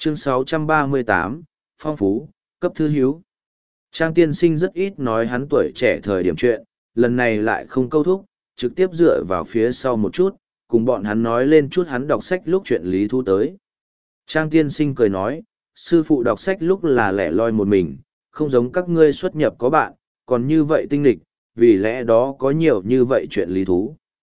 Chương 638, Phong Phú, cấp thư hiếu. Trang tiên sinh rất ít nói hắn tuổi trẻ thời điểm chuyện, lần này lại không câu thúc, trực tiếp dựa vào phía sau một chút, cùng bọn hắn nói lên chút hắn đọc sách lúc chuyện lý thu tới. Trang tiên sinh cười nói, sư phụ đọc sách lúc là lẻ loi một mình, không giống các ngươi xuất nhập có bạn, còn như vậy tinh lịch, vì lẽ đó có nhiều như vậy chuyện lý thú.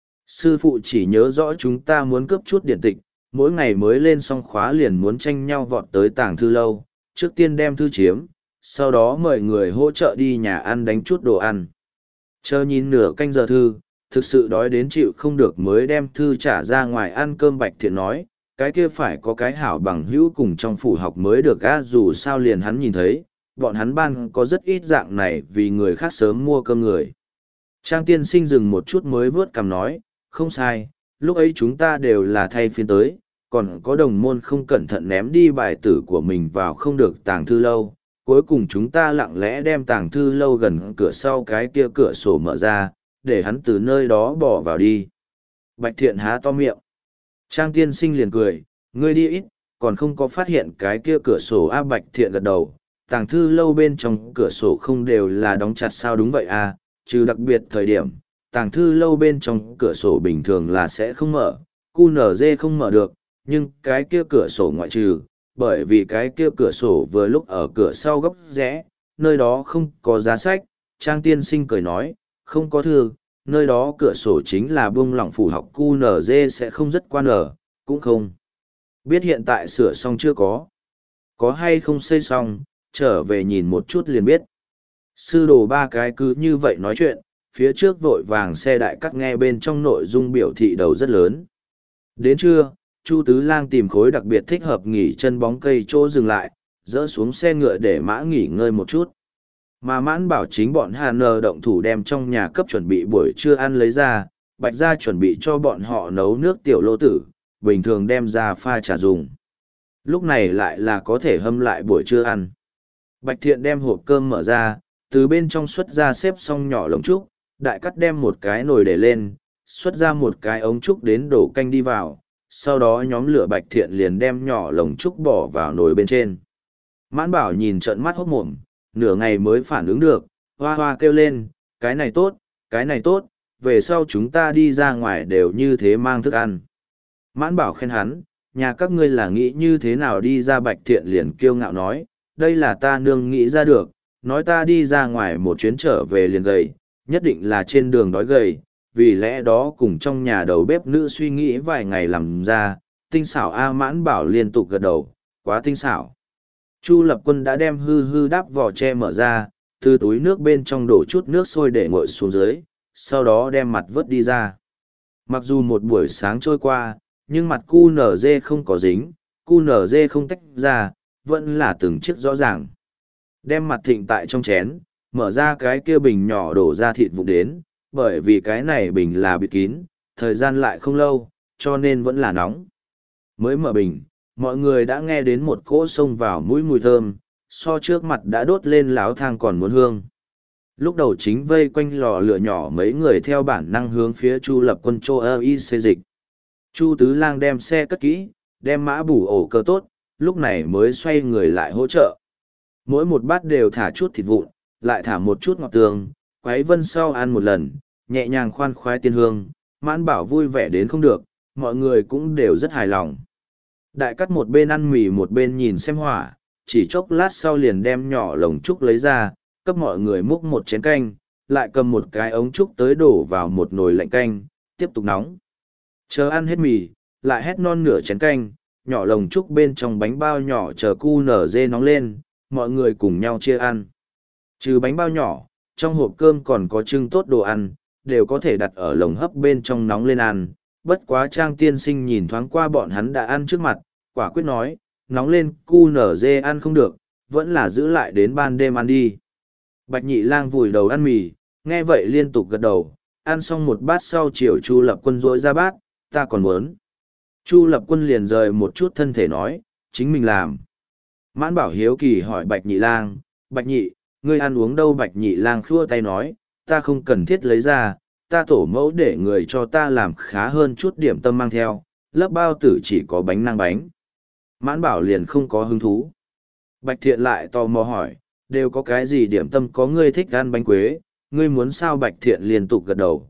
Sư phụ chỉ nhớ rõ chúng ta muốn cướp chút điển tịch, mỗi ngày mới lên xong khóa liền muốn tranh nhau vọt tới tàng thư lâu, trước tiên đem thư chiếm, sau đó mời người hỗ trợ đi nhà ăn đánh chút đồ ăn. Chờ nhìn nửa canh giờ thư, thực sự đói đến chịu không được mới đem thư trả ra ngoài ăn cơm. Bạch Thiện nói, cái kia phải có cái hảo bằng hữu cùng trong phủ học mới được á, dù sao liền hắn nhìn thấy, bọn hắn ban có rất ít dạng này vì người khác sớm mua cơm người. Trang tiên sinh dừng một chút mới vớt cằm nói, không sai, lúc ấy chúng ta đều là thay phiên tới, còn có đồng môn không cẩn thận ném đi bài tử của mình vào không được tàng thư lâu. Cuối cùng chúng ta lặng lẽ đem tàng thư lâu gần cửa sau cái kia cửa sổ mở ra, để hắn từ nơi đó bỏ vào đi. Bạch Thiện há to miệng. Trang tiên sinh liền cười, ngươi đi ít, còn không có phát hiện cái kia cửa sổ a. Bạch Thiện gật đầu, tàng thư lâu bên trong cửa sổ không đều là đóng chặt sao? Đúng vậy a, trừ đặc biệt thời điểm, tàng thư lâu bên trong cửa sổ bình thường là sẽ không mở, QNZ không mở được, nhưng cái kia cửa sổ ngoại trừ, bởi vì cái kia cửa sổ vừa lúc ở cửa sau góc rẽ, nơi đó không có giá sách. Trang tiên sinh cười nói, không có thư, nơi đó cửa sổ chính là buông lỏng phủ học, QNZ sẽ không rất quan ở, cũng không biết hiện tại sửa xong chưa có hay không xây xong, trở về nhìn một chút liền biết. Sư đồ ba cái cứ như vậy nói chuyện, phía trước vội vàng xe đại cắt nghe bên trong nội dung biểu thị đầu rất lớn. Đến trưa, Chu Tứ Lang tìm khối đặc biệt thích hợp nghỉ chân bóng cây chỗ dừng lại, dỡ xuống xe ngựa để Mã nghỉ ngơi một chút. Mà Mãn bảo chính bọn Hàn động thủ đem trong nhà cấp chuẩn bị buổi trưa ăn lấy ra, Bạch gia chuẩn bị cho bọn họ nấu nước tiểu lô tử, bình thường đem ra pha trà dùng. Lúc này lại là có thể hâm lại buổi trưa ăn. Bạch Thiện đem hộp cơm mở ra, từ bên trong xuất ra xếp xong nhỏ lồng trúc, đại cắt đem một cái nồi để lên, xuất ra một cái ống trúc đến đổ canh đi vào, sau đó nhóm lửa. Bạch Thiện liền đem nhỏ lồng trúc bỏ vào nồi bên trên. Mãn bảo nhìn trợn mắt hốt mồm, nửa ngày mới phản ứng được, hoa hoa kêu lên, cái này tốt, cái này tốt, về sau chúng ta đi ra ngoài đều như thế mang thức ăn. Mãn bảo khen hắn, nhà các ngươi là nghĩ như thế nào đi ra? Bạch Thiện liền kiêu ngạo nói, đây là ta nương nghĩ ra được, nói ta đi ra ngoài một chuyến trở về liền gầy, nhất định là trên đường đói gầy, vì lẽ đó cùng trong nhà đầu bếp nữ suy nghĩ vài ngày làm ra, tinh xảo a. Mãn bảo liên tục gật đầu, quá tinh xảo. Chu Lập Quân đã đem hư đáp vỏ tre mở ra, từ túi nước bên trong đổ chút nước sôi để nguội xuống dưới, sau đó đem mặt vớt đi ra. Mặc dù một buổi sáng trôi qua, nhưng mặt QNZ không có dính, QNZ không tách ra, vẫn là từng chiếc rõ ràng. Đem mặt thịnh tại trong chén, mở ra cái kia bình nhỏ đổ ra thịt vụn đến, bởi vì cái này bình là bịt kín, thời gian lại không lâu, cho nên vẫn là nóng. Mới mở bình, mọi người đã nghe đến một cỗ xông vào mũi mùi thơm, so trước mặt đã đốt lên láo thang còn muốn hương. Lúc đầu chính vây quanh lò lửa nhỏ mấy người theo bản năng hướng phía Chu Lập Quân xê dịch. Chu Tứ Lang đem xe cất kỹ, đem mã bủ ổ cơ tốt, lúc này mới xoay người lại hỗ trợ. Mỗi một bát đều thả chút thịt vụn, lại thả một chút ngọt tường, quấy vân sau ăn một lần, nhẹ nhàng khoan khoái tiên hương. Mãn bảo vui vẻ đến không được, mọi người cũng đều rất hài lòng. Đại cắt một bên ăn mì một bên nhìn xem hỏa, chỉ chốc lát sau liền đem nhỏ lồng trúc lấy ra, cấp mọi người múc một chén canh, lại cầm một cái ống trúc tới đổ vào một nồi lạnh canh, tiếp tục nóng. Chờ ăn hết mì, lại hét non nửa chén canh, nhỏ lồng trúc bên trong bánh bao nhỏ chờ QNZ nóng lên, mọi người cùng nhau chia ăn. Trừ bánh bao nhỏ, trong hộp cơm còn có trưng tốt đồ ăn, đều có thể đặt ở lồng hấp bên trong nóng lên ăn. Bất quá Trang tiên sinh nhìn thoáng qua bọn hắn đã ăn trước mặt, quả quyết nói, nóng lên QNZ ăn không được, vẫn là giữ lại đến ban đêm ăn đi. Bạch Nhị Lang vùi đầu ăn mì, nghe vậy liên tục gật đầu, ăn xong một bát sau chiều Chu Lập Quân rỗi ra bát, ta còn muốn. Chu Lập Quân liền rời một chút thân thể nói, chính mình làm. Mãn bảo hiếu kỳ hỏi Bạch Nhị Lang, Bạch Nhị, ngươi ăn uống đâu? Bạch Nhị Lang khua tay nói, ta không cần thiết lấy ra, ta tổ mẫu để người cho ta làm khá hơn chút điểm tâm mang theo, lớp bao tử chỉ có bánh năng bánh. Mãn Bảo liền không có hứng thú. Bạch Thiện lại tò mò hỏi, đều có cái gì điểm tâm có ngươi thích ăn bánh quế, ngươi muốn sao? Bạch Thiện liên tục gật đầu,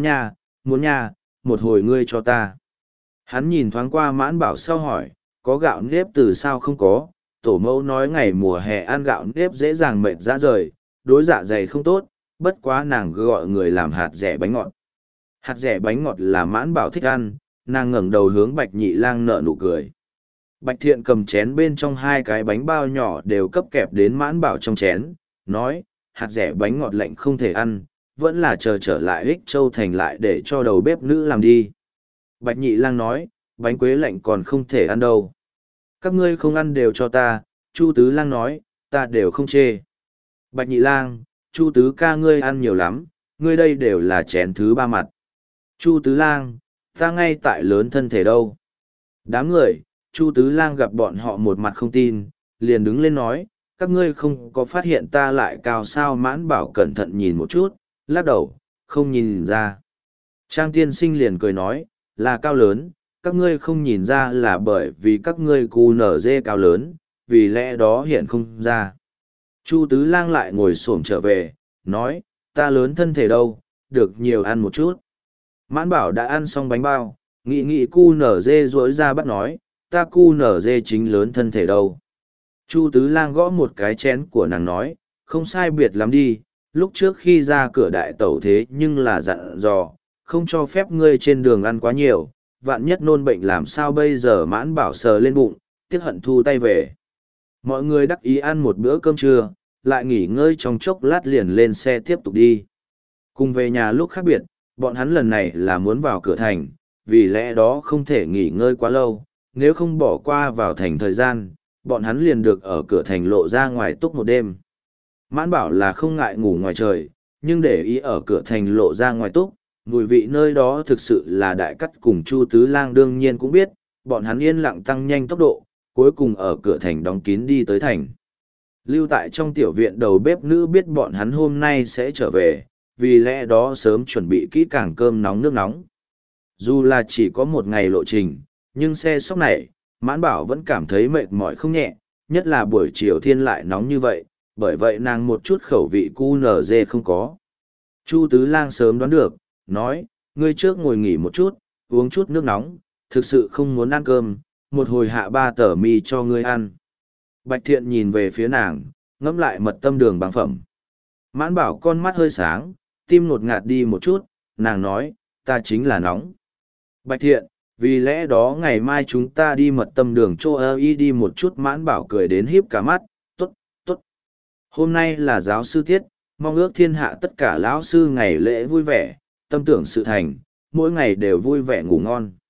muốn nha, một hồi ngươi cho ta. Hắn nhìn thoáng qua Mãn Bảo sau hỏi, có gạo nếp từ sao không có? Tổ mẫu nói ngày mùa hè ăn gạo nếp dễ dàng mệt ra rời, đối dạ dày không tốt, bất quá nàng gọi người làm hạt rẻ bánh ngọt. Hạt rẻ bánh ngọt là Mãn Bảo thích ăn, nàng ngẩng đầu hướng Bạch Nhị Lang nở nụ cười. Bạch Thiện cầm chén bên trong hai cái bánh bao nhỏ đều cấp kẹp đến Mãn Bảo trong chén, nói, hạt rẻ bánh ngọt lạnh không thể ăn, vẫn là chờ trở lại Ích Châu Thành lại để cho đầu bếp nữ làm đi. Bạch Nhị Lang nói, bánh quế lạnh còn không thể ăn đâu. Các ngươi không ăn đều cho ta, Chu Tứ Lang nói, ta đều không chê. Bạch Nhị Lang, Chu Tứ ca ngươi ăn nhiều lắm, ngươi đây đều là chén thứ ba mặt. Chu Tứ Lang, ta ngay tại lớn thân thể đâu. Đám người, Chu Tứ Lang gặp bọn họ một mặt không tin, liền đứng lên nói, các ngươi không có phát hiện ta lại cao sao? Mãn Bảo cẩn thận nhìn một chút, lắc đầu, không nhìn ra. Trang tiên sinh liền cười nói, là cao lớn, các ngươi không nhìn ra là bởi vì các ngươi cu nở dê cao lớn, vì lẽ đó hiện không ra. Chu Tứ Lang lại ngồi xổm trở về, nói, ta lớn thân thể đâu, được nhiều ăn một chút. Mãn Bảo đã ăn xong bánh bao, nghị cu nở dê rỗi ra bắt nói, ta cu nở dê chính lớn thân thể đâu. Chu Tứ Lang gõ một cái chén của nàng nói, không sai biệt lắm đi, lúc trước khi ra cửa đại tẩu thế nhưng là dặn dò, không cho phép ngươi trên đường ăn quá nhiều, vạn nhất nôn bệnh làm sao bây giờ? Mãn Bảo sờ lên bụng, tiếc hận thu tay về. Mọi người đắc ý ăn một bữa cơm trưa, lại nghỉ ngơi trong chốc lát liền lên xe tiếp tục đi. Cùng về nhà lúc khác biệt, bọn hắn lần này là muốn vào cửa thành, vì lẽ đó không thể nghỉ ngơi quá lâu, nếu không bỏ qua vào thành thời gian, bọn hắn liền được ở cửa thành lộ ra ngoài túc một đêm. Mãn Bảo là không ngại ngủ ngoài trời, nhưng để ý ở cửa thành lộ ra ngoài túc, mùi vị nơi đó thực sự là Đại Cắt cùng Chu Tứ Lang đương nhiên cũng biết, bọn hắn yên lặng tăng nhanh tốc độ, cuối cùng ở cửa thành đóng kín đi tới thành. Lưu tại trong tiểu viện đầu bếp nữ biết bọn hắn hôm nay sẽ trở về, vì lẽ đó sớm chuẩn bị kỹ càng cơm nóng nước nóng. Dù là chỉ có một ngày lộ trình, nhưng xe sóc này, Mãn Bảo vẫn cảm thấy mệt mỏi không nhẹ, nhất là buổi chiều thiên lại nóng như vậy, bởi vậy nàng một chút khẩu vị cu nở dê không có. Chu Tứ Lang sớm đoán được, nói, ngươi trước ngồi nghỉ một chút, uống chút nước nóng, thực sự không muốn ăn cơm, một hồi hạ 3 tờ mì cho ngươi ăn. Bạch Thiện nhìn về phía nàng, ngẫm lại mật tâm đường bằng phẩm. Mãn Bảo con mắt hơi sáng, tim ngột ngạt đi một chút, nàng nói, ta chính là nóng. Bạch Thiện, vì lẽ đó ngày mai chúng ta đi mật tâm đường cho y đi một chút. Mãn Bảo cười đến híp cả mắt, tốt, tốt. Hôm nay là giáo sư tiết, mong ước thiên hạ tất cả lão sư ngày lễ vui vẻ, tâm tưởng sự thành, mỗi ngày đều vui vẻ ngủ ngon.